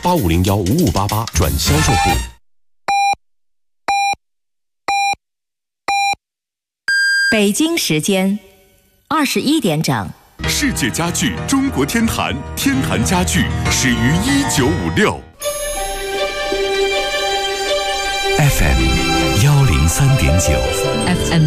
85015588转销售部。 北京时间21点整。 世界家具中国天坛，天坛家具始于1956。 FM 103.9，FM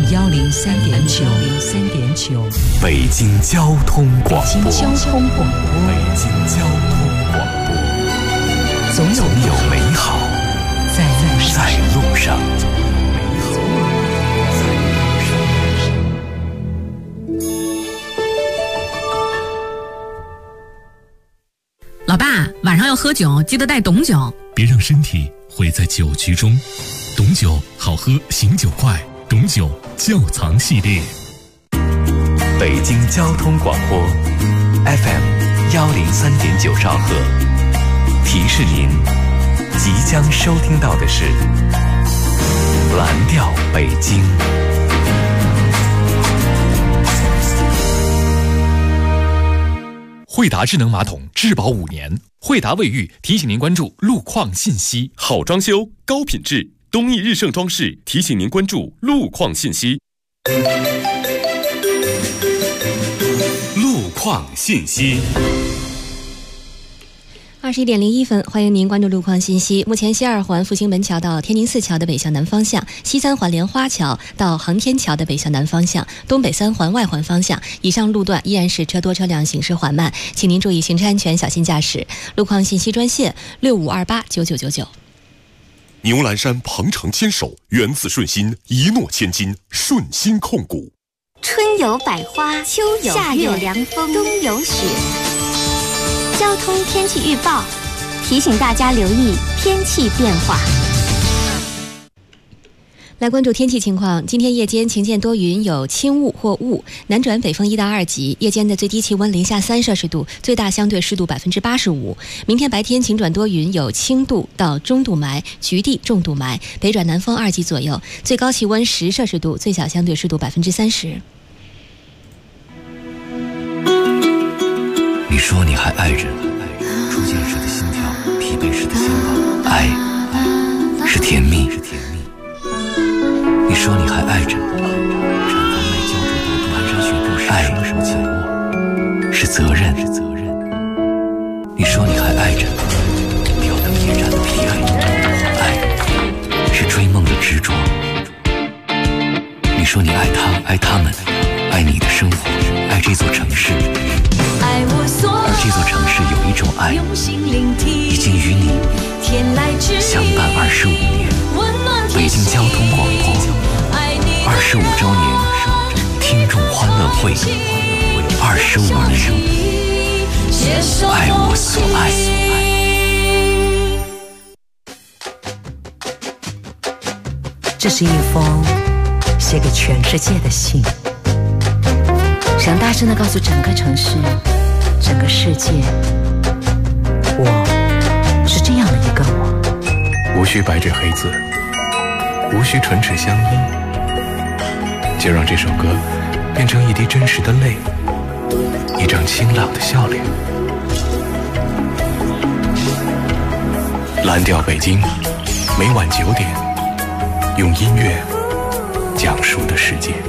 103.9， 北京交通广播， 北京交通广播， 北京交通广播， 总有美好在路上。 老爸，晚上要喝酒，记得带董酒， 别让身体毁在酒局中。董酒好喝，醒酒快，董酒窖藏系列。 北京交通广播 FM 103.9兆赫，提示您即将收听到的是蓝调北京。 惠达智能马桶质保5年，惠达卫浴提醒您关注路况信息。 好装修，高品质，东益日盛装饰提醒您关注路况信息。路况信息。 21点01分，欢迎您关注路况信息。目前西二环复兴门桥到天宁寺桥的北向南方向，西三环莲花桥到航天桥的北向南方向，东北三环外环方向以上路段依然是车多车辆行驶缓慢，请您注意行车安全，小心驾驶。路况信息专线65289999。 牛栏山鹏程牵手，源自顺心，一诺千金，顺心控股。 春有百花，秋有夏有凉风，冬有雪。交通天气预报提醒大家留意天气变化。 来关注天气情况，今天夜间晴间多云，有轻雾或雾，南转北风1到2级，夜间的最低气温零下3摄氏度，最大相对湿度85%。明天白天晴转多云，有轻度到中度霾，局地重度霾，北转南风2级左右，最高气温10摄氏度，最小相对湿度30%。 你说你还爱着，初见时的心跳，疲惫时的心跳，爱是甜蜜。你说你还爱着，产房内胶着毒蕪蹒跚学步时，爱紧握是责任。你说你还爱着，吊灯夜战的疲惫，爱是追梦的执着。你说你爱他，爱他们，爱你的生活，爱这座城市。而这座城市有一种爱，已经与你相伴25年。北京交通广播25周年听众欢乐会，25年，爱我所爱。 这是一封写给全世界的信，想大声地告诉整个城市，整个世界，我是这样的一个我。 无需白纸黑字，无需唇齿相依，就让这首歌变成一滴真实的泪，一张清朗的笑脸。蓝调北京，每晚9点，用音乐讲述的世界。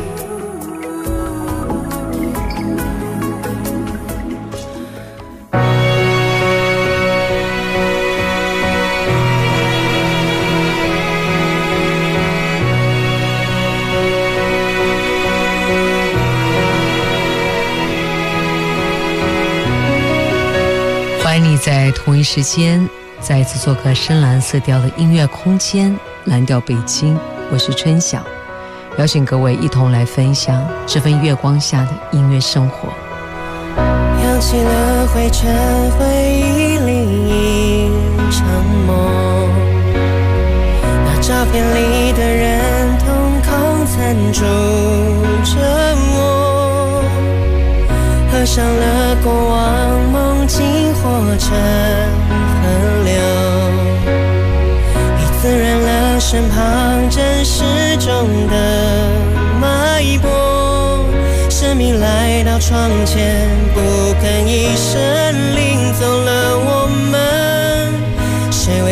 欢迎你在同一时间再一次做客深蓝色调的音乐空间，蓝调北京，我是春晓，邀请各位一同来分享这份月光下的音乐生活。 扬起了灰尘，回忆里一场梦，那照片里的人瞳孔残住着我，合上了过往，梦境化成河流，已滋润了身旁真实中的脉搏。生命来到窗前，不吭一声，领走了我们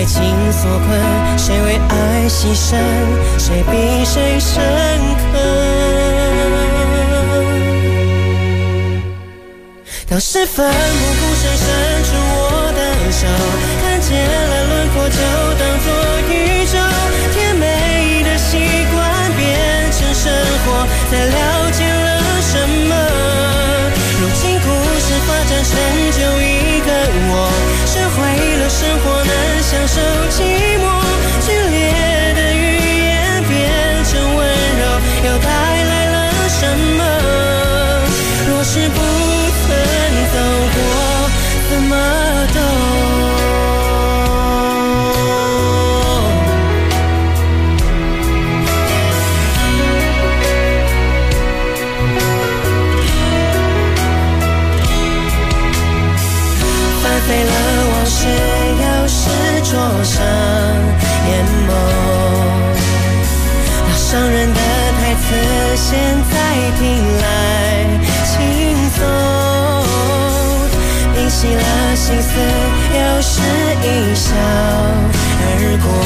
情所困，谁为爱牺牲，谁比谁深刻。当时奋不顾身伸出我的手，看见了轮廓就当作宇宙，甜美的习惯变成生活，才了解了什么。如今故事发展成就一个我，学会了生活能享受寂寞，剧烈的语言变成温柔，又带来了什么？若是不曾走过，怎么懂？翻飞了往事，又是桌上眼眸。那伤人的台词，现在听来轻松。平息了心思，又是一笑而过。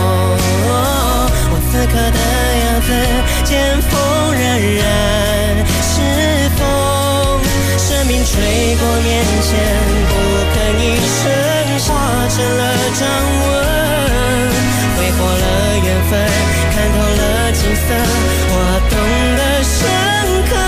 我此刻的样子，见风仍然是风。生命吹过面前，不吭一声，化成了掌纹。挥霍了缘分，看透了景色，我懂得深刻。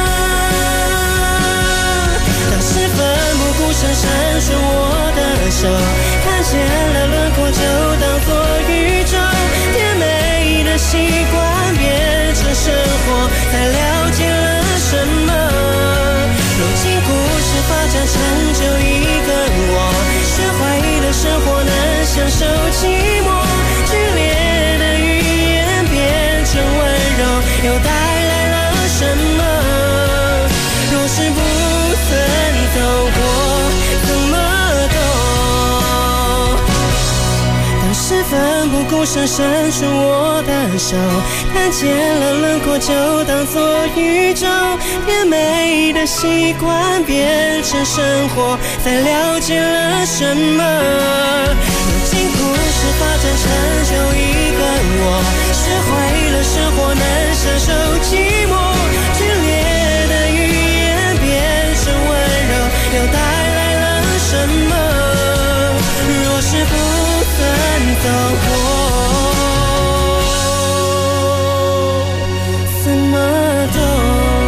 当时奋不顾身伸出我的手，看见了轮廓就当作宇宙，甜美的习惯变成生活，才了解了什么。如今故事发展成就一个我，学会了生活能享受寂寞，剧烈的语言变成温柔，又带来了什么？若是不曾走过，怎么懂？当时奋不顾身伸出我的手，看见了轮廓就当作宇宙，甜美的习惯变成生活，才了解了什么？如今故事发展成就一个我，学会了生活能享受寂寞，剧烈的语言变成温柔，又带来了什么？若是不曾走过，怎么懂？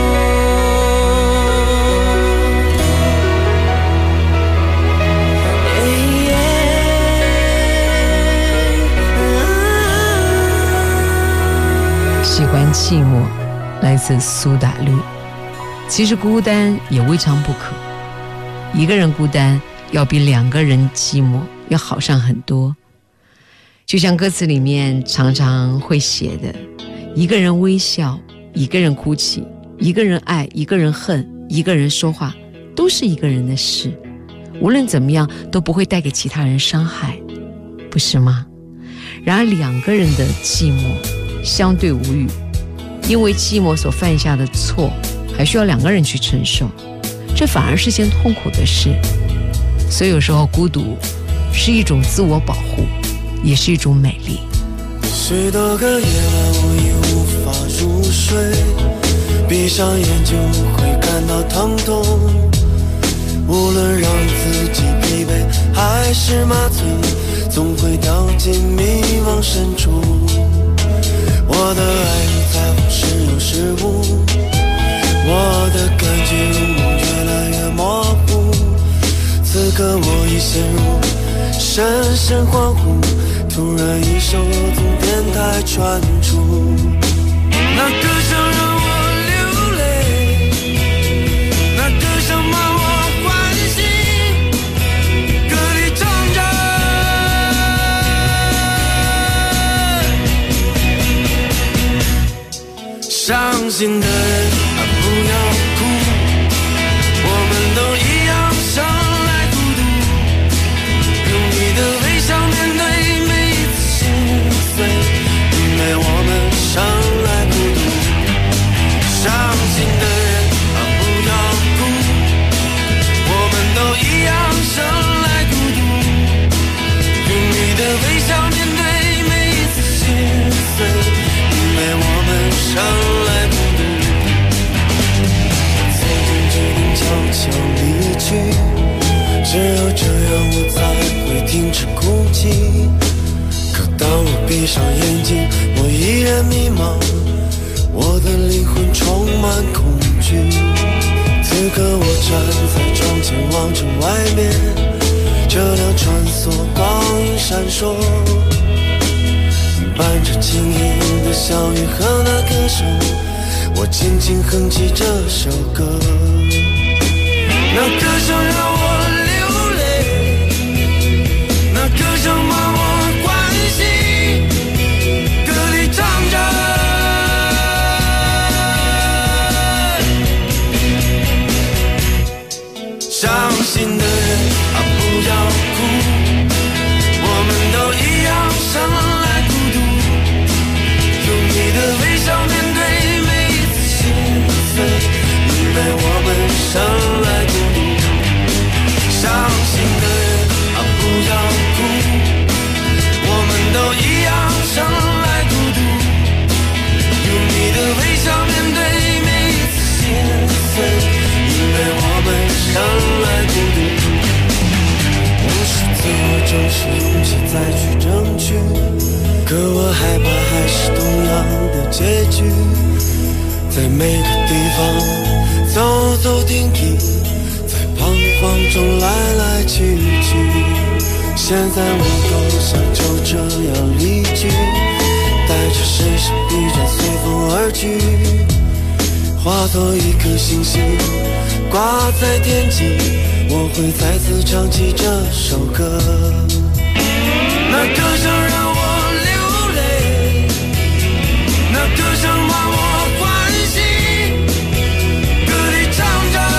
喜欢寂寞，来自苏打绿。其实孤单也未尝不可，一个人孤单要比两个人寂寞要好上很多。就像歌词里面常常会写的，一个人微笑，一个人哭泣，一个人爱，一个人恨，一个人说话，都是一个人的事，无论怎么样都不会带给其他人伤害，不是吗？然而两个人的寂寞相对无语，因为寂寞所犯下的错还需要两个人去承受，这反而是件痛苦的事。所以有时候孤独是一种自我保护，也是一种美丽。 许多个夜晚我已无法入睡，闭上眼就会感到疼痛，无论让自己疲惫还是麻醉，总会掉进迷茫深处。我的爱在乎时有时无，我的感觉如梦越来越模糊，此刻我已陷入深深恍惚，突然一首从电台传出，那歌声让我流泪，那歌声把我唤醒，歌里唱着伤心的人不要哭，我们都一样生来孤独，用你的微笑面对每一次心碎，因为我们生来孤独。伤心的人不要哭，我们都一样生来孤独，用你的微闭上眼睛，我依然迷茫，我的灵魂充满恐惧。此刻我站在窗前望着外面，车辆穿梭，光影闪烁，伴着轻盈的小雨和那歌声，我轻轻哼起这首歌。那歌声让我流泪，那歌声把我关心，歌里唱着伤心的人啊，不要哭，我们都一样生来孤独，用你的微笑面对每一次心碎，因为我们生来孤独。伤心的人啊，不要哭，我们都一样生来孤独，用你的微笑面对每一次心碎，因为我们生来孤独。无数次我争取勇气再去争取，可我害怕还是同样的结局，在每个地方走走停停，在彷徨中来来去去，现在我多想就这样离去，带着身上疲倦随风而去，化作一颗星星挂在天际，我会再次唱起这首歌。那歌声让我流泪，那歌声把我关心，歌里唱着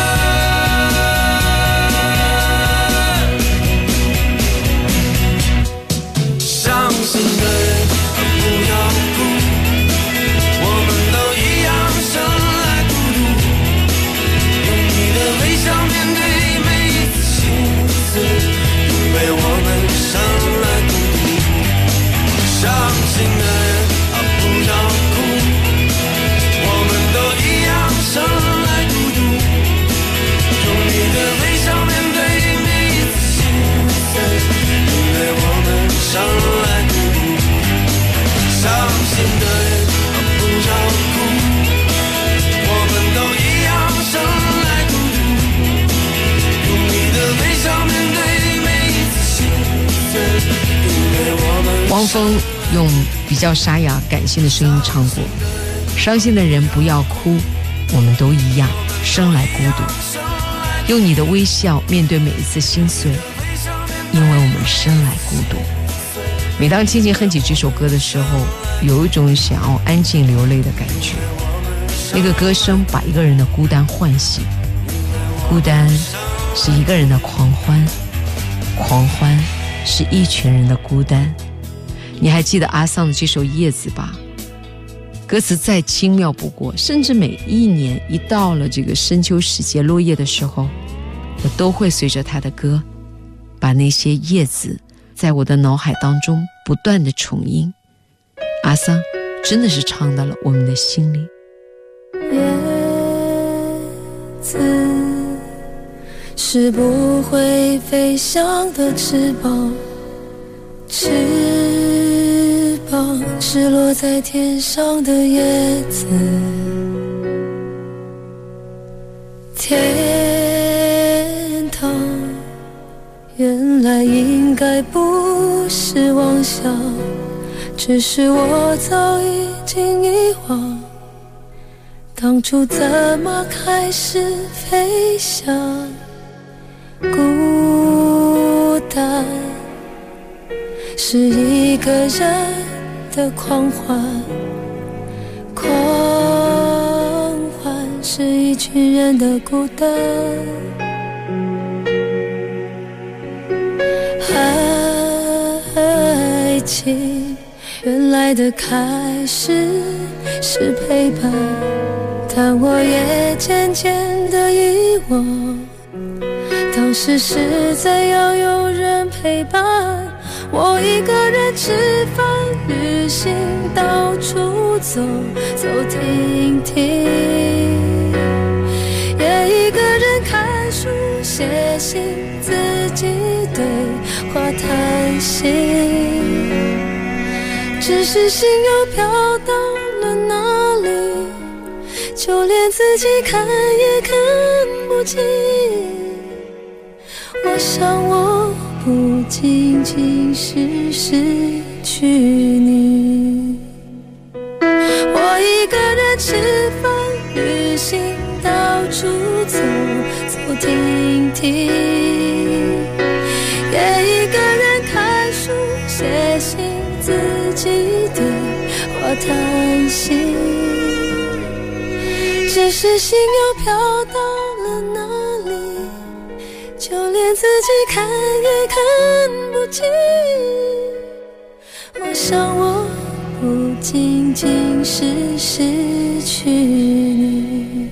伤心的人啊，不要哭，我们都一样生来孤独，用你的微笑面对每一次心碎，因为我们生来孤独。伤心的人啊，不要哭，我们都一样生来孤独，用你的微笑面对每一次心碎，因为我们生来孤独。伤心的人啊，不要哭，我们都一样生来孤独，用你的微笑面对每一次心碎，因为我们。 汪峰用比较沙哑感性的声音唱过，伤心的人不要哭，我们都一样生来孤独，用你的微笑面对每一次心碎，因为我们生来孤独。每当轻轻哼起这首歌的时候，有一种想要安静流泪的感觉，那个歌声把一个人的孤单唤醒，孤单是一个人的狂欢，狂欢是一群人的孤单。你还记得阿桑的这首《叶子》吧？歌词再轻妙不过，甚至每一年一到了这个深秋时节落叶的时候，我都会随着他的歌，把那些叶子在我的脑海当中不断的重音。阿桑真的是唱到了我们的心里。 叶子是不会飞翔的翅膀，翅膀是落在天上的叶子，天堂原来应该不是妄想，只是我早已经遗忘当初怎么开始飞翔。孤单是一个人的狂欢，狂欢是一群人的孤单。爱情原来的开始是陪伴，但我也渐渐地遗忘当时是怎样有人陪伴我，一个人吃饭旅行，到处走走停停，也一个人看书写信，自己对话谈心。 只是心又飘到了哪里，就连自己看也看不清。我想我不仅仅是失去你，我一个人吃饭旅行，到处走走停停，也一个人看书写信，自己的话叹息。只是心又飘到了哪里，就连自己看也看不清。我想我不仅仅是失去你。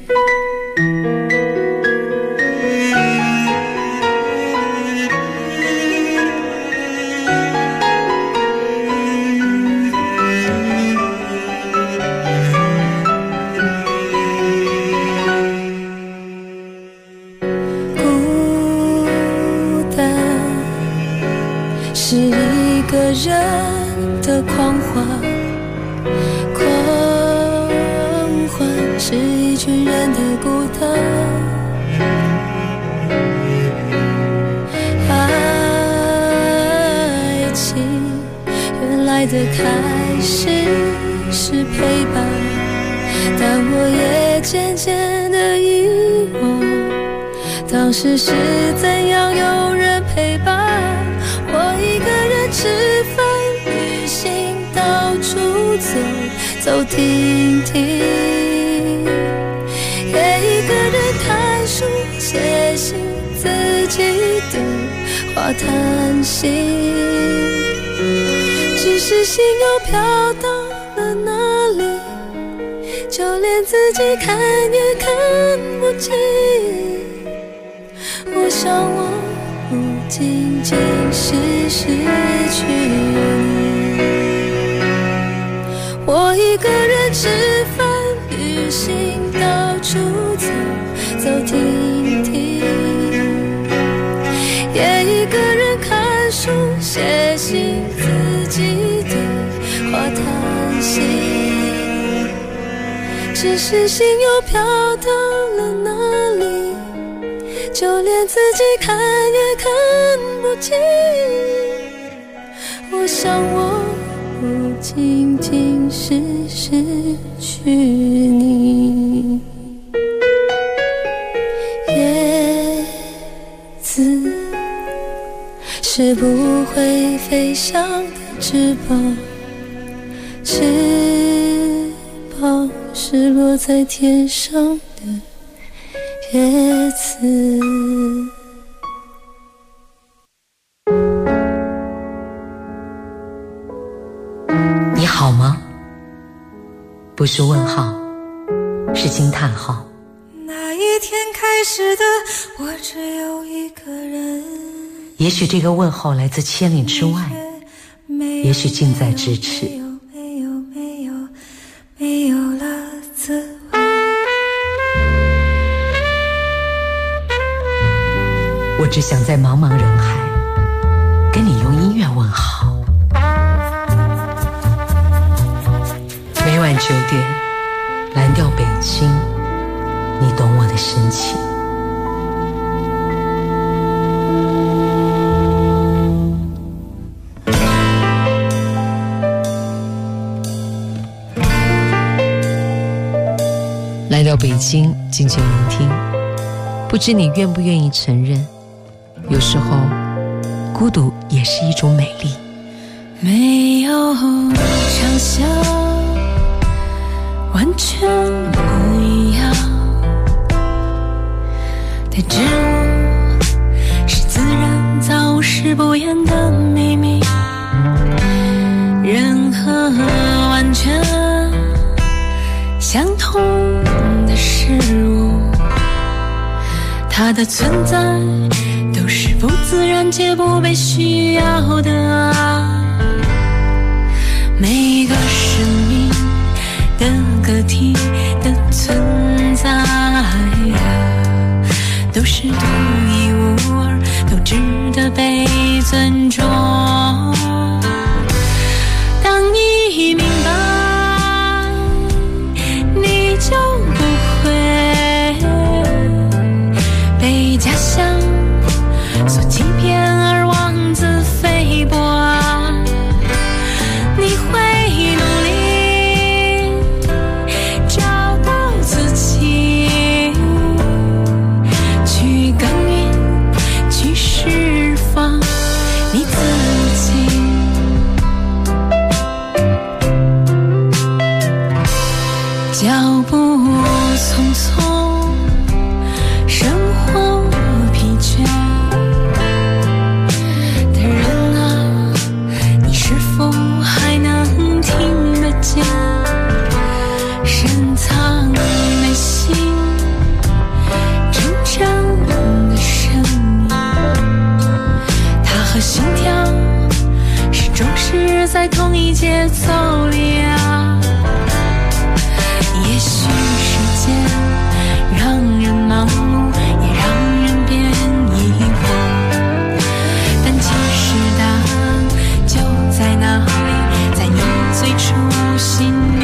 是一个人的狂欢，狂欢是一群人的孤单。爱情原来的开始是陪伴，但我也渐渐的遗忘，当时是怎样有人陪伴。我一个人吃饭旅行，到处走走停停，也一个人看书写信，自己的话叹息。只是心又飘到了哪里，就连自己看也看不清。我想我不仅仅是失去你，我一个人吃饭旅行，到处走走停停，也一个人看书写信，自己的话叹息。只是心又飘到了哪里，就连自己看也看不清。我想我不仅仅是失去你。叶子是不会飞翔的翅膀，翅膀是落在天上的叶子。 你好吗？不是问号，是惊叹号。 那一天开始的我只有一个人， 也许这个问候来自千里之外，也许近在咫尺。 没有了自我。 我只想在茫茫人海跟你用音乐问好。每晚9点，蓝调北京，你懂我的深情。来到北京，静静聆听，不知你愿不愿意承认，有时候孤独也是一种美丽。 没有长相，完全不一样的植物，是自然造势不言的秘密。人和完全相同的事物，它的存在都是不自然且不被需要的。每一个生命的个体的存在都是独一无二，都值得被尊重。当你在同一节奏里啊。也许时间让人盲目，也让人变疑惑，但其实答案就在哪里，在你最初心里。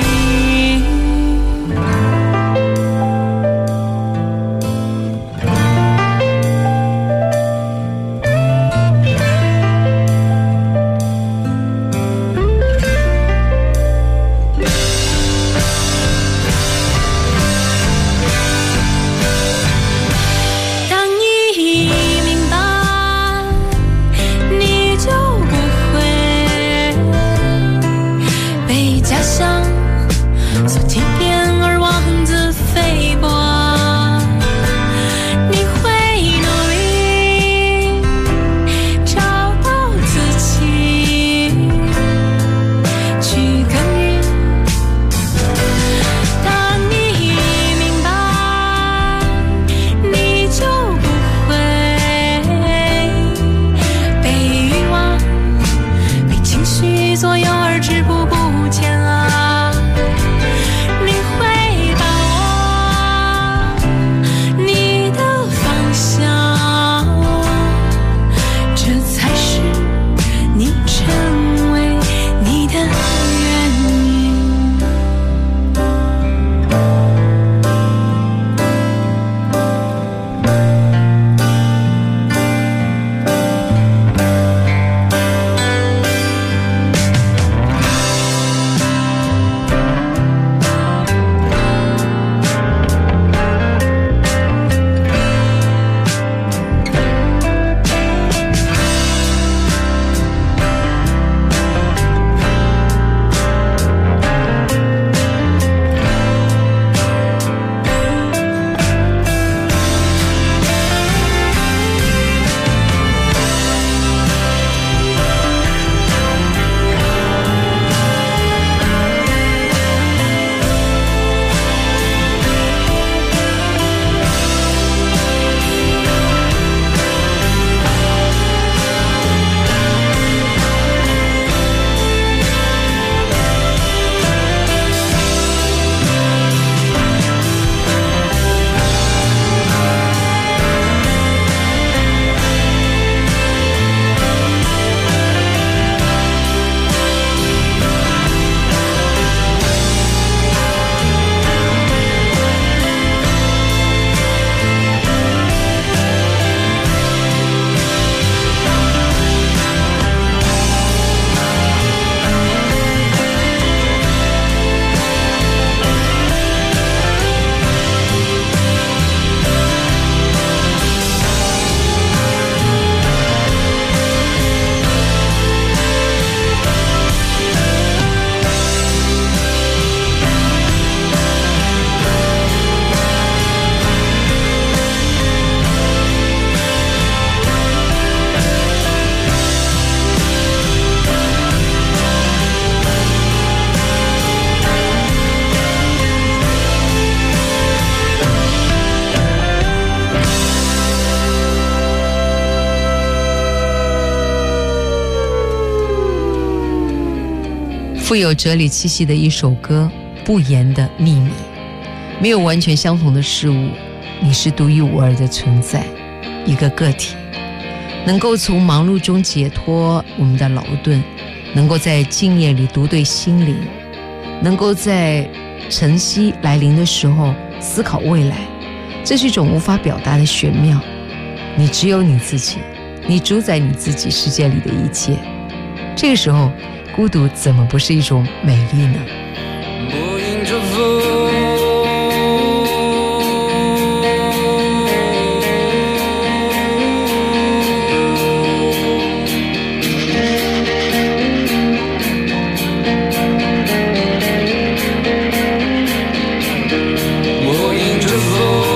富有哲理气息的一首歌，不言的秘密。没有完全相同的事物，你是独一无二的存在，一个个体，能够从忙碌中解脱我们的劳顿，能够在静夜里读对心灵，能够在晨曦来临的时候思考未来，这是一种无法表达的玄妙。你只有你自己，你主宰你自己世界里的一切，这个时候孤独怎么不是一种美丽呢？ 我迎着风，我迎着风。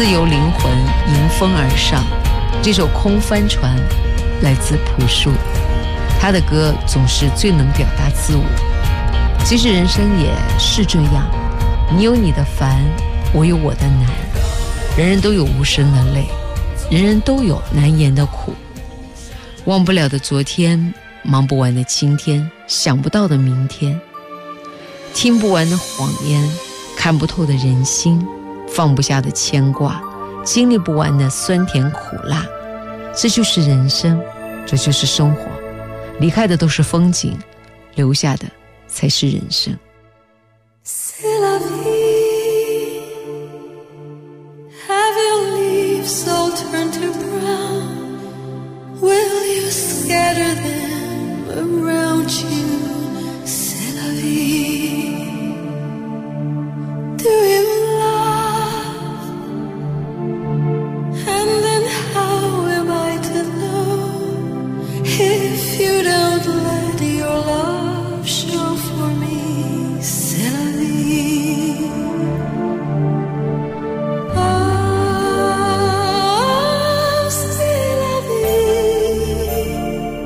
自由灵魂迎风而上。这首空帆船来自朴树，他的歌总是最能表达自我。其实人生也是这样，你有你的烦，我有我的难，人人都有无声的泪，人人都有难言的苦。忘不了的昨天，忙不完的今天，想不到的明天，听不完的谎言，看不透的人心，放不下的牵挂，经历不完的酸甜苦辣。这就是人生，这就是生活。离开的都是风景，留下的才是人生。 C'est la vie. Have your leaves all turned to brown? Will you scatter them around you? C'est la vie. Do you love? And then how am I to know if you don't let your love show for me? C'est la vie. Oh, c'est la vie.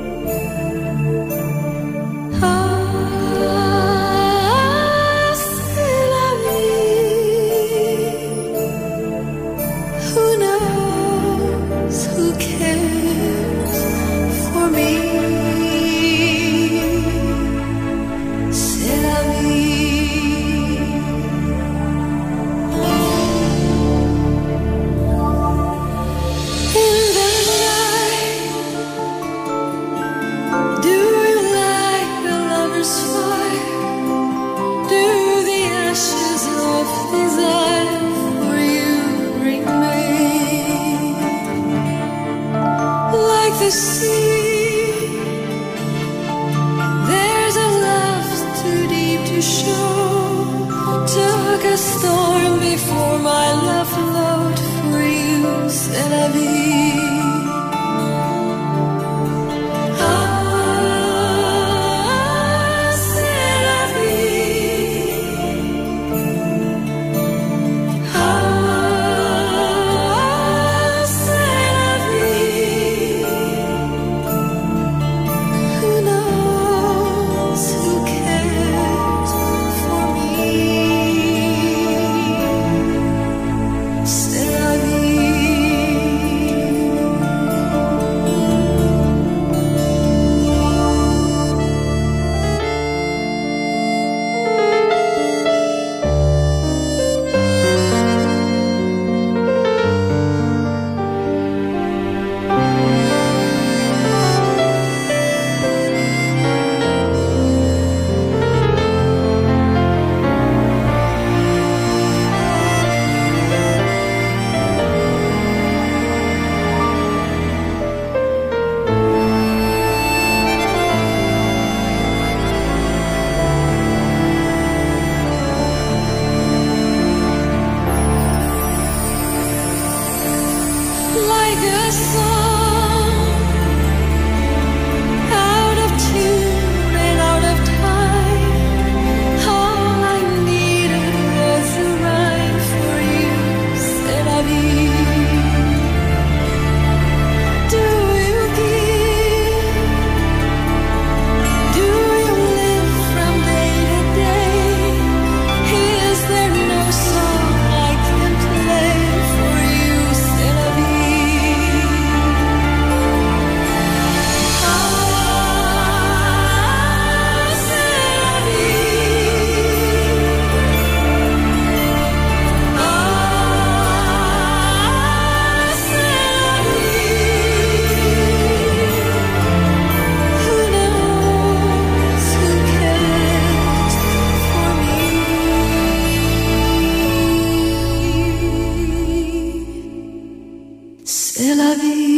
Oh, c'est la vie. Who knows, who cares for me? C'est la vie. In the night, do you light a lover's fire? Do the ashes of desire for you remain? Like the sea, there's a love too deep to show. Took a storm before my love flowed for you. C'est la vie. Ah, c'est la vie. Ah, c'est la vie. Who knows, who cares for me? C'est la vie. Like a song, out of tune and out of time. All I needed was a rhyme for you. C'est la vie. Do you give? Do you live from day to day? Is there no song I can play for you? C'est la vie. Ah, c'est la vie. Ah, c'est la vie. Who knows, who cares for me? C'est la vie.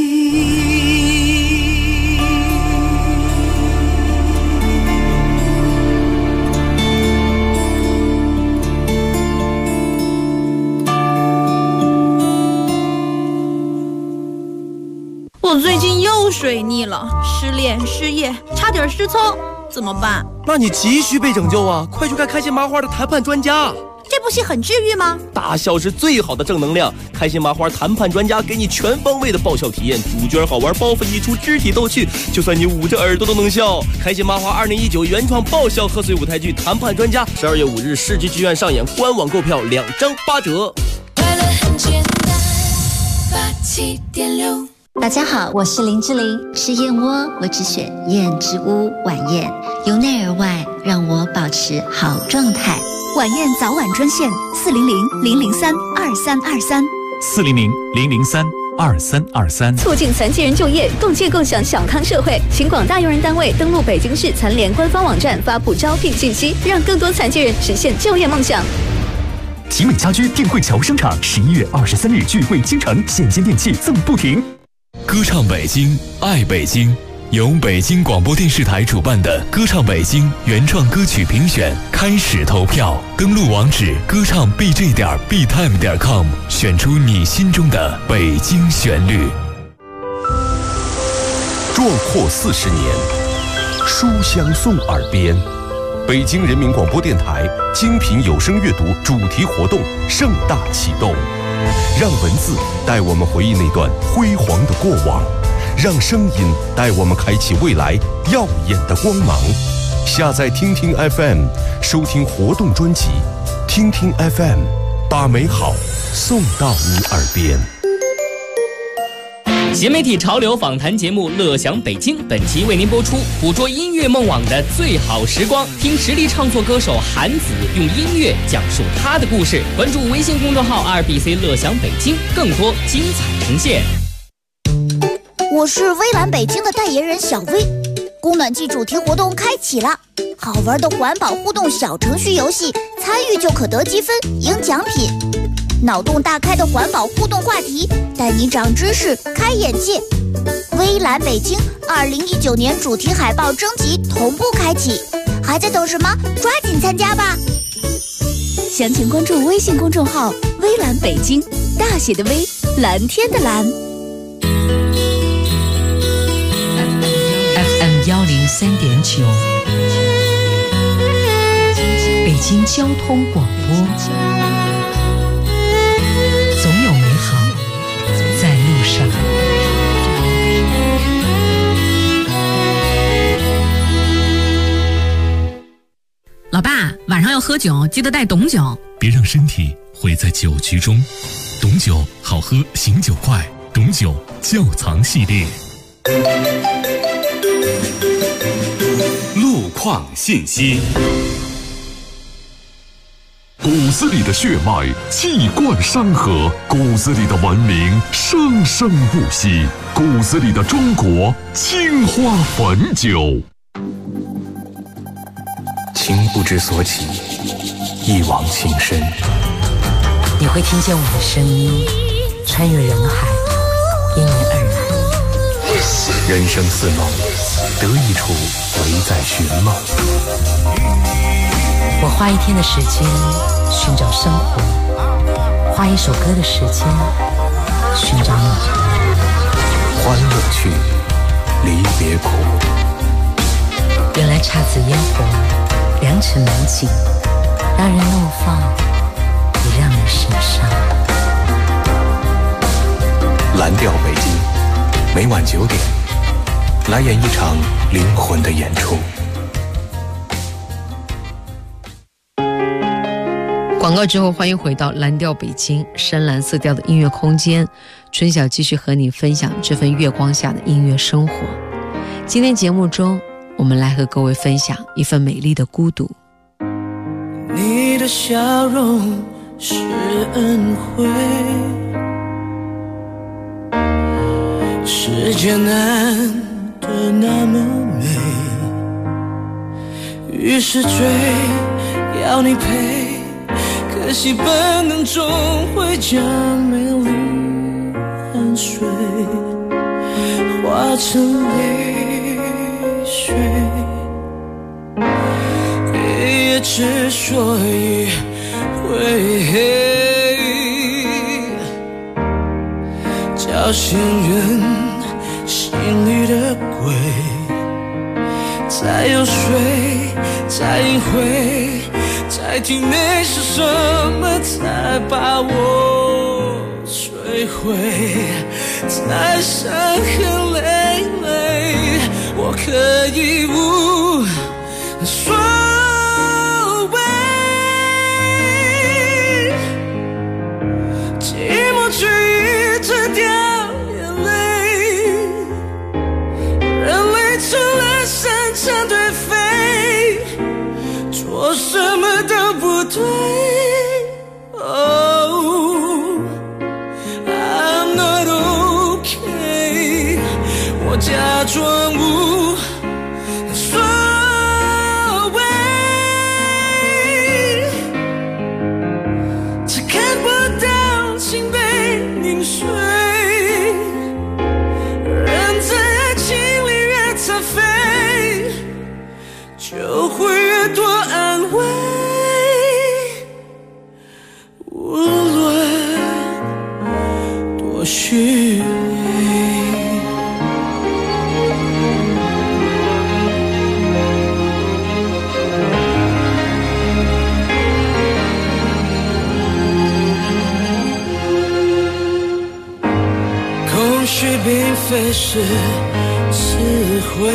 我最近又水逆了，失恋、失业，差点失聪，怎么办？ 那你急需被拯救啊！快去看开心麻花的谈判专家。 这部戏很治愈吗？ 大笑是最好的正能量，开心麻花谈判专家给你全方位的爆笑体验，主角好玩，包袱一出，肢体逗趣，就算你捂着耳朵都能笑。开心麻花2019原创爆笑贺岁舞台剧《谈判专家》，12月5日世纪剧院上演，官网购票2张8折。 快乐很简单，87.6。 大家好，我是林志玲，吃燕窝我只选燕之屋晚宴，由内而外让我保持好状态。 晚宴早晚专线400-003-2323 400-003-2323， 促进残疾人就业，共建共享小康社会。请广大用人单位登录北京市残联官方网站发布招聘信息，让更多残疾人实现就业梦想。 奇美家居定慧桥商场11月23日聚会倾城，现金电器赠不停。 歌唱北京，爱北京，由北京广播电视台主办的歌唱北京原创歌曲评选开始投票，登录网址歌唱 bj.btime.com， 选出你心中的北京旋律。 壮阔40年，书香送耳边。北京人民广播电台精品有声阅读主题活动盛大启动，让文字带我们回忆那段辉煌的过往，让声音带我们开启未来耀眼的光芒。下载听听 FM， 收听活动专辑，听听 FM， 把美好送到你耳边。 新媒体潮流访谈节目《乐享北京》本期为您播出，捕捉音乐梦网的最好时光，听实力唱作歌手韩子用音乐讲述他的故事。关注微信公众号2BC 乐享北京，更多精彩呈现。 我是微蓝北京的代言人小薇，供暖季主题活动开启了，好玩的环保互动小程序游戏，参与就可得积分赢奖品。脑洞大开的环保互动话题，带你长知识开眼界。微蓝北京2019年主题海报征集同步开启，还在等什么？抓紧参加吧！ 详情关注微信公众号微蓝北京，大写的微，蓝天的蓝。 FM 103.9，北京交通广播。总有美好在路上。 老爸，晚上要喝酒，记得带董酒。 别让身体毁在酒局中。董酒好喝，醒酒快。董酒窖藏系列。 路况信息。骨子里的血脉气贯山河，骨子里的文明生生不息，骨子里的中国青花汾酒。 情不知所起，一往情深。 你会听见我的声音，穿越人海，因你而来。 人生似梦，得一处唯在寻梦。 我花一天的时间寻找生活，花一首歌的时间寻找你。 欢乐去，离别苦。 原来姹紫嫣红，良辰美景，让人怒放，也让人神伤。 蓝调北京，每晚9点，来演一场灵魂的演出。 广告之后，欢迎回到蓝调北京，深蓝色调的音乐空间。春晓继续和你分享这份月光下的音乐生活。今天节目中，我们来和各位分享一份美丽的孤独。 你的笑容是恩惠，世界难得那么美，于是追要你陪，可惜本能终会将美丽汗水化成泪水，也之所以会叫醒人心里的鬼，再游说，再隐晦，再代替那是什么才把我摧毁，再伤痕累累，我可以无所谓。寂寞却一直掉眼泪，人类成了山长对飞，做什么都不对。Oh, I'm not okay， 我假装无所谓，只看不到情被凝碎，人在爱情里越残废，就会越多安慰，无论多虚伪。空虚并非是智慧，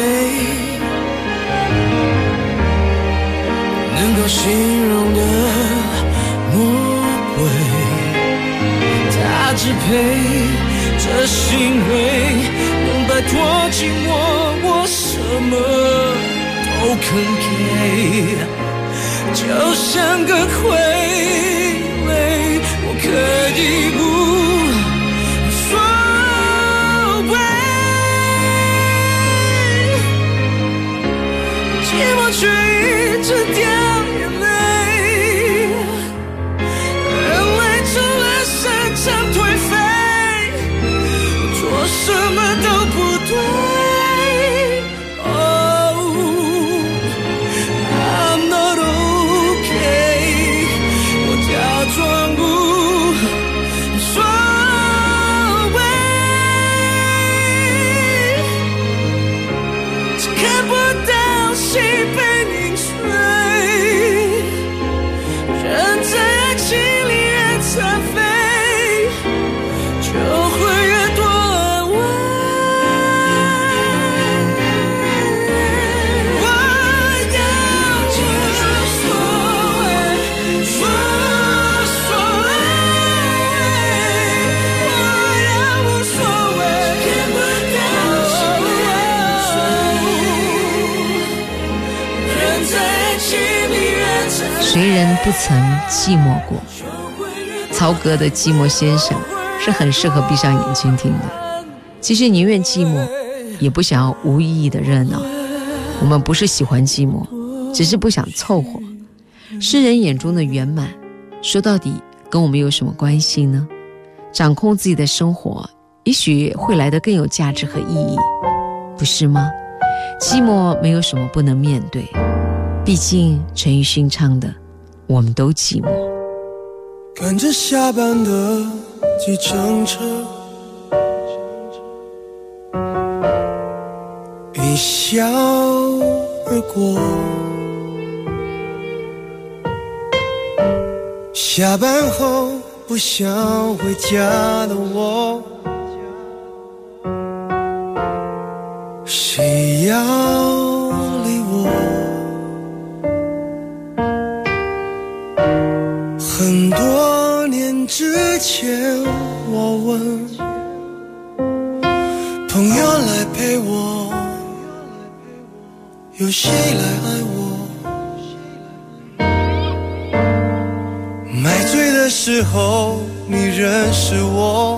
能够形容的魔鬼，它支配这行为，能摆脱寂寞，我什么都肯给，就像个傀儡，我可以无所谓，寂寞却一直掉眼泪，人类成了山长颓废，做什么都不对。Oh, I'm not okay， 我假装无所谓，只看不到心被凝碎，人在爱情里越残废，就会越多安慰。我要无所谓，无所谓，我要无所谓，看不到心被凝碎，人在爱情里越残废。 谁人不曾寂寞过？曹格的《寂寞先生》是很适合闭上眼睛听的。其实宁愿寂寞，也不想要无意义的热闹。我们不是喜欢寂寞，只是不想凑合。诗人眼中的圆满，说到底跟我们有什么关系呢？掌控自己的生活，也许会来得更有价值和意义，不是吗？寂寞没有什么不能面对，毕竟陈奕迅唱的我们都寂寞。 赶着下班的计程车，一笑而过。下班后不想回家的我，谁要理我？很多年之前我问朋友来陪我，有谁来爱我？买醉的时候你认识我，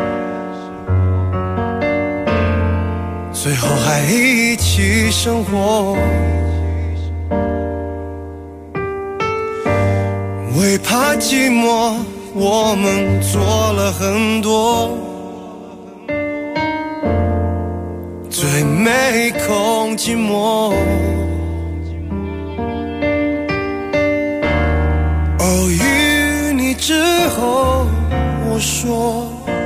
最后还一起生活。为怕寂寞，我们做了很多，最没空寂寞。偶遇你之后，我说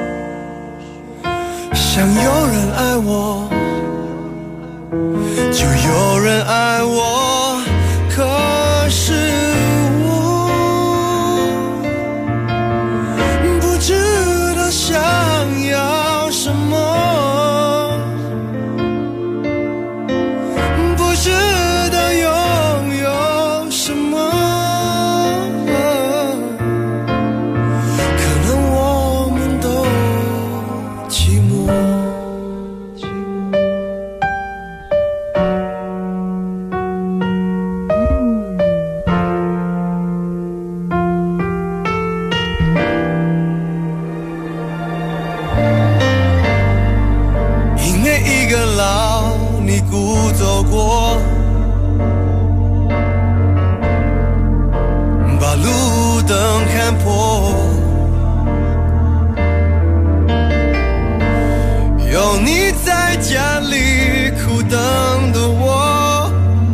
想有人爱我，就有人爱我，可是我山坡，有你在家里苦等的我，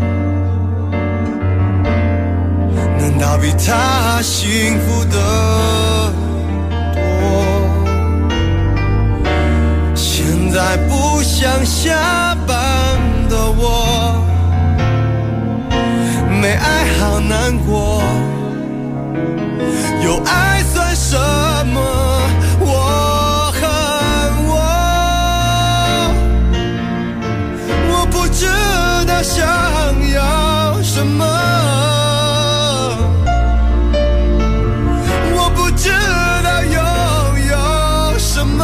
难道比他幸福的多？现在不想下班的我，没爱好难过，有爱算什么？我恨我不知道想要什么，我不知道拥有什么，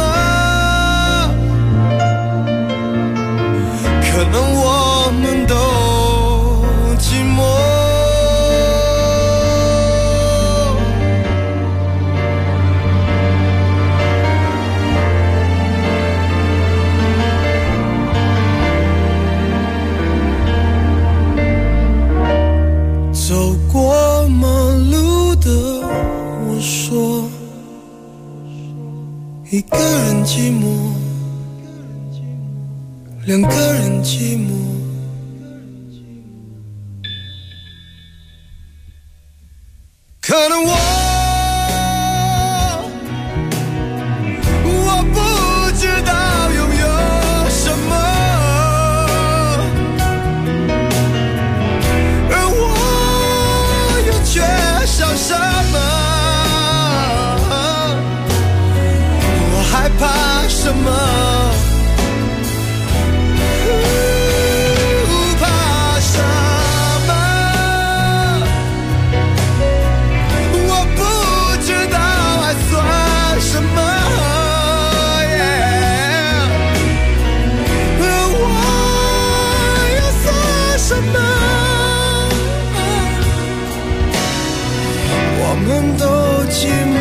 可能我们都寂寞。走过马路的我说，一个人寂寞，两个人寂寞。可能我不知道拥有什么，而我又缺少什么，我害怕什么，怕什么，我不知道还算什么，而我又算什么？我们都寂寞。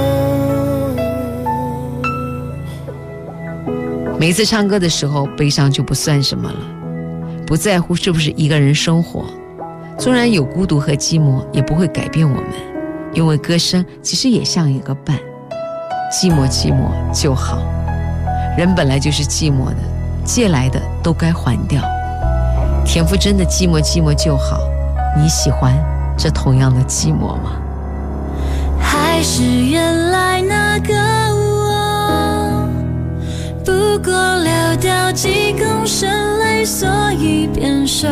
每次唱歌的时候，悲伤就不算什么了，不在乎是不是一个人生活，纵然有孤独和寂寞，也不会改变我们，因为歌声其实也像一个伴，寂寞寂寞就好，人本来就是寂寞的，借来的都该还掉。田馥甄的寂寞寂寞就好，你喜欢这同样的寂寞吗？ 还是原来那个我，不过流掉几公升泪，所以变瘦。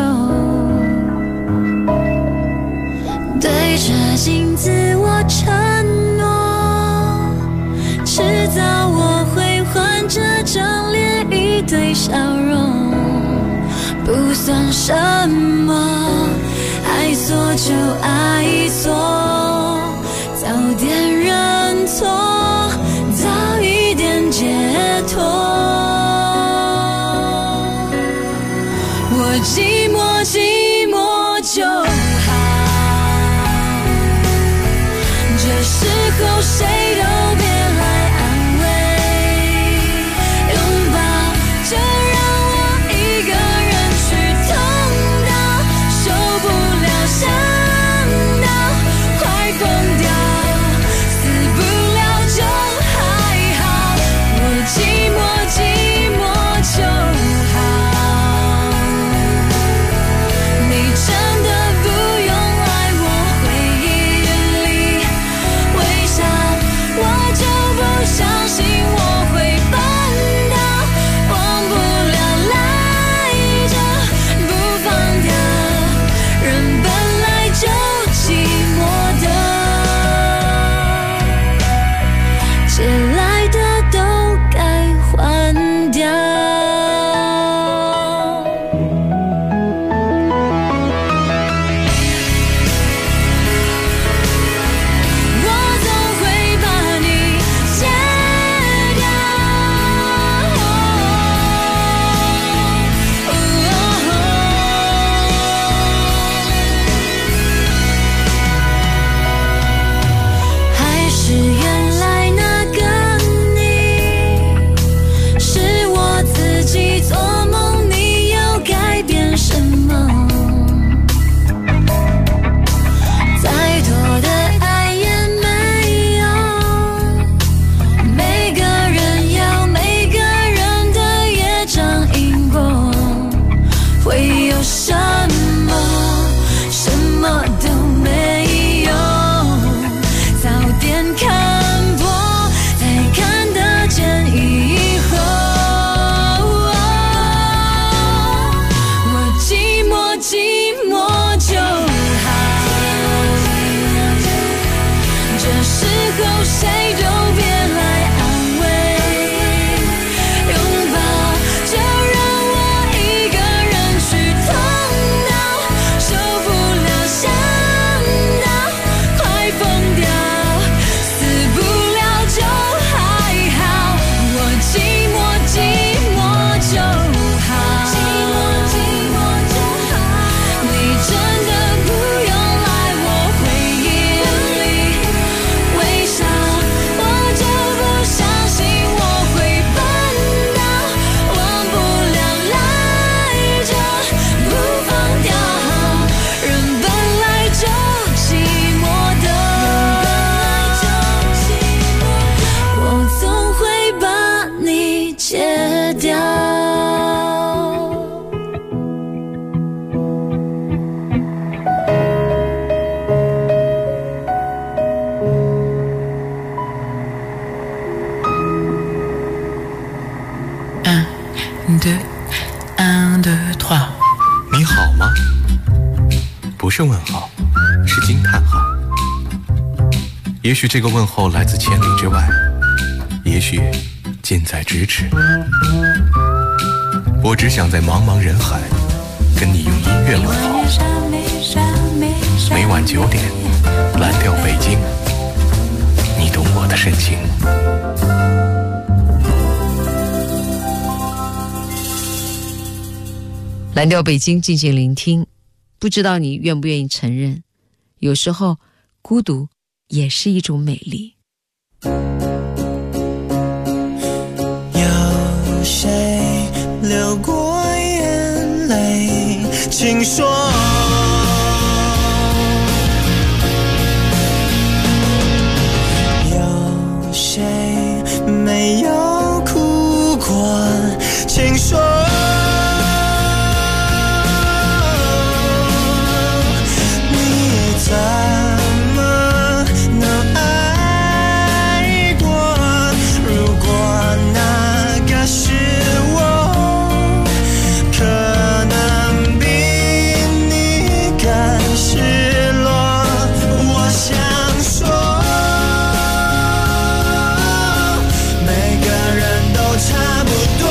对着镜子我承诺，迟早我会换这张脸，一堆笑容不算什么，爱错就爱错，早点认错，早一点解脱。我寂寞寂寞就好，这时候谁都别来安慰，拥抱就让我一个人去痛到受不了，想到快疯掉，死不了就还好，我寂寞寂寞就好，你真的不是问号，是惊叹号。也许这个问候来自千里之外，也许近在咫尺。我只想在茫茫人海跟你用音乐问候。每晚9点，蓝调北京，你懂我的深情。 蓝调北京，静静聆听。不知道你愿不愿意承认，有时候孤独也是一种美丽。 有谁流过眼泪，请说。有谁没有哭过，请说。怎么能爱过？如果那个是我，可能比你更失落。我想说，每个人都差不多，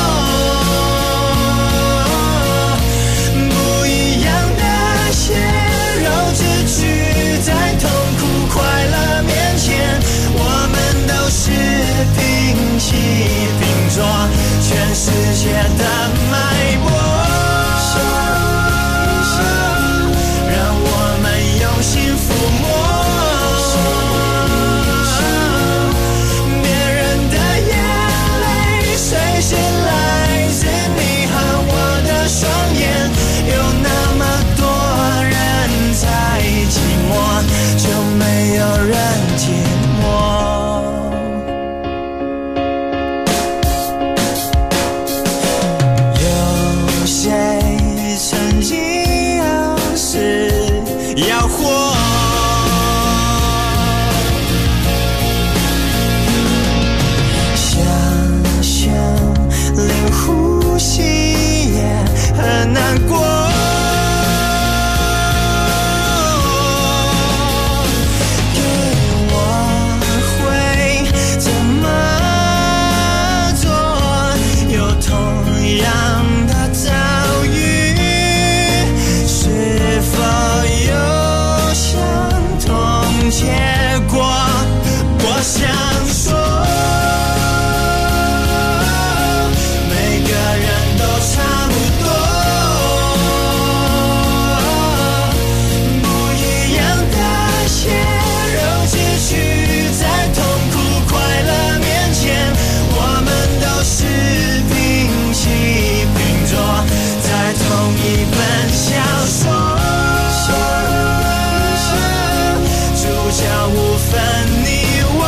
不一样的血肉之躯，在痛苦快乐面前，我们都是平起平坐，全世界的脉搏，让我们用心抚摸。别人的眼泪，随时来自你和我的双眼，有那么多人在寂寞，就没有人寂寞。有谁曾经要死要活？想象连呼吸也很难过。结果，我想说，每个人都差不多，不一样的血肉之躯，在痛苦快乐面前，我们都是平起平坐，在同一本小说。主角无分你我，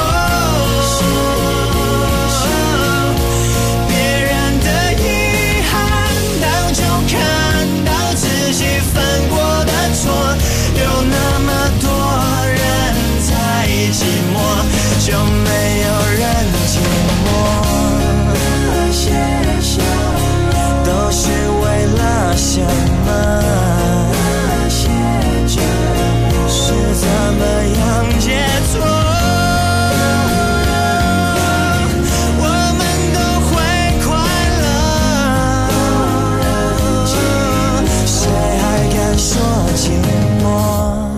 别人的遗憾当中看到自己犯过的错，有那么多人在寂寞，就没有人寂寞。那些笑都是为了什么？那些酒是怎么样解脱？我们都会快乐，谁还敢说寂寞？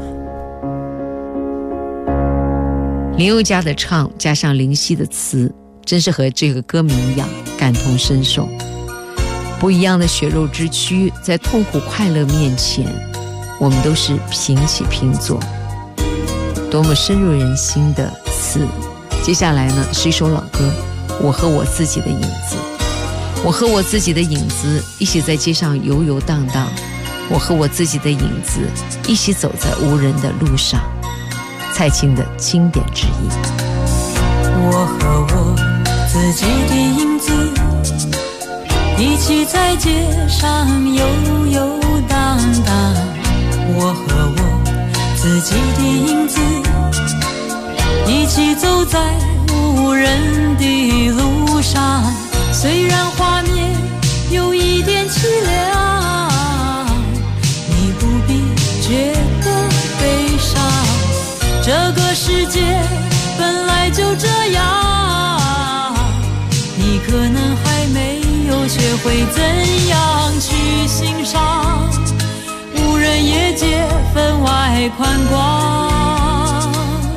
林宥嘉的唱加上林夕的词，真是和这个歌名一样感同身受。不一样的血肉之躯，在痛苦快乐面前，我们都是平起平坐，多么深入人心的词。接下来呢，是一首老歌，我和我自己的影子。我和我自己的影子一起在街上游游荡荡，我和我自己的影子一起走在无人的路上。蔡琴的经典之一。 我和我自己的影子一起在街上游游荡荡，我和我自己的影子一起走在无人的路上，虽然画面有一点凄凉，你不必学会怎样去欣赏，无人业界分外宽广，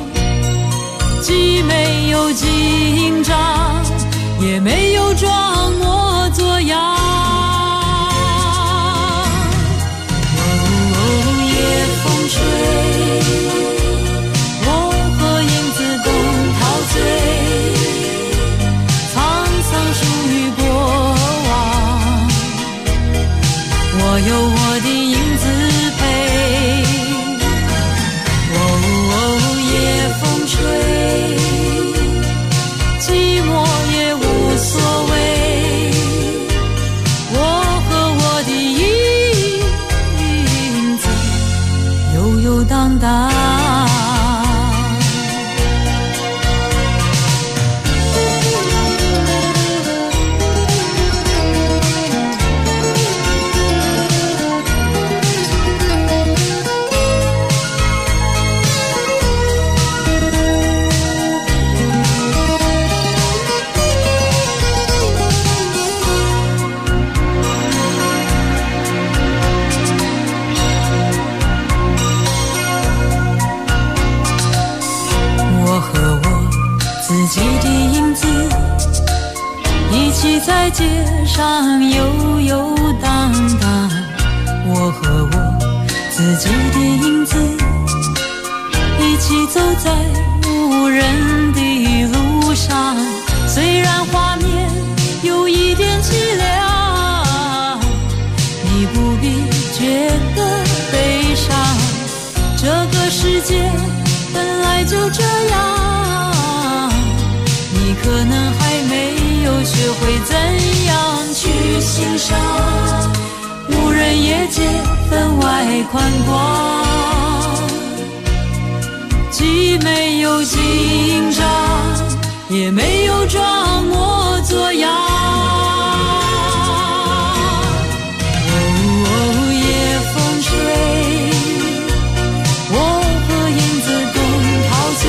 既没有紧张，也没有装模作样。夜风吹，我和影子共陶醉，沧桑属于过往，我有我的影子陪。夜风吹，寂寞也无所谓，我和我的影子悠悠荡荡。在街上悠悠荡荡，我和我自己的影子一起走在无人的路上，虽然画面有一点凄凉，你不必觉得悲伤，这个世界本来就这样，你可能还没有学会怎样去欣赏，无人业界分外宽广，既没有紧张，也没有装模作样。夜风吹，我和影子共陶醉，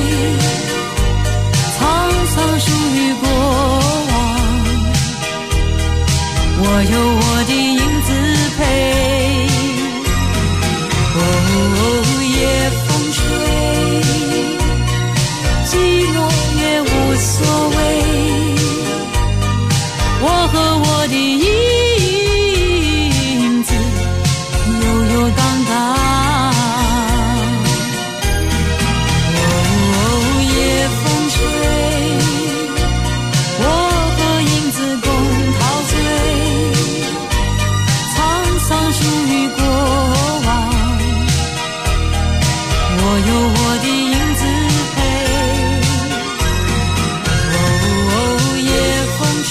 沧桑属于过往，我有我的影子陪。夜风吹，寂寞也无所谓，我和我的影子悠悠荡荡。夜风吹，我和影子共陶醉，沧桑属于过往，我有我的影子陪。夜风吹，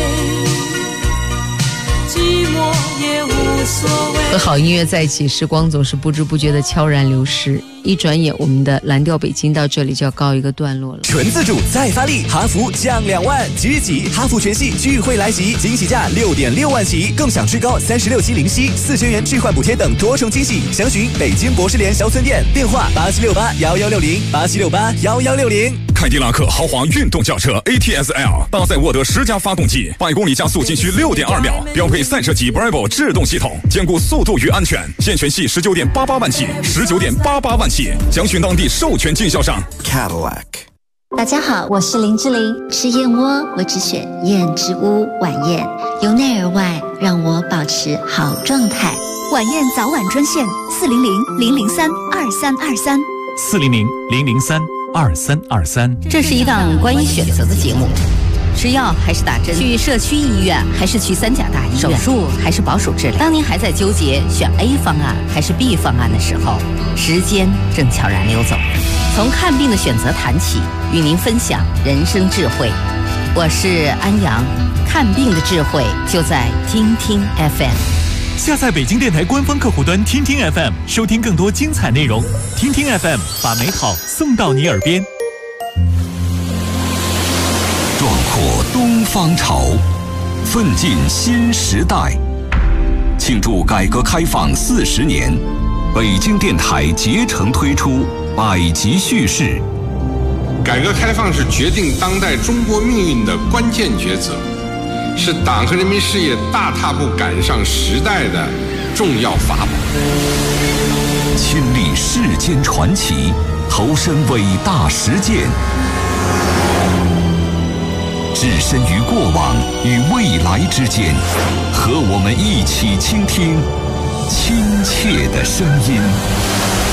寂寞也无所谓。 和好音乐在一起，时光总是不知不觉的悄然流逝。一转眼，我们的蓝调北京到这里就要告一个段落了。 纯自主再发力，哈弗降2万，即日起哈弗全系聚会来袭，惊喜价6.6万起，更享最高36期零息、4000元置换补贴等多重惊喜。详询北京博士联小村店，电话87681160，87681160。 凯迪拉克豪华运动轿车 ATS-L 搭载沃德10加发动机，100公里加速仅需6.2秒，标配赛车级 Bravo 制动系统，兼顾速度与安全。现全系19.88万起，19.88万起，详询当地授权经销商 Cadillac。 大家好，我是林志玲。吃燕窝，我只选燕之屋晚宴，由内而外让我保持好状态。 晚宴早晚专线 400-003-2323，400-003-2323。 这是一档关于选择的节目。吃药还是打针？去社区医院还是去3甲大医院？手术还是保守治疗？当您还在纠结选 A 方案还是 B 方案的时候，时间正悄然溜走。从看病的选择谈起，与您分享人生智慧。我是安阳，看病的智慧就在听听 FM。 下载北京电台官方客户端听听 FM， 收听更多精彩内容。听听 FM， 把美好送到你耳边。 壮阔东方潮，奋进新时代。庆祝改革开放40年，北京电台竭诚推出百集叙事。 改革开放是决定当代中国命运的关键抉择， 是党和人民事业大踏步赶上时代的重要法宝。 亲历世间传奇，投身伟大实践，置身于过往与未来之间，和我们一起倾听亲切的声音。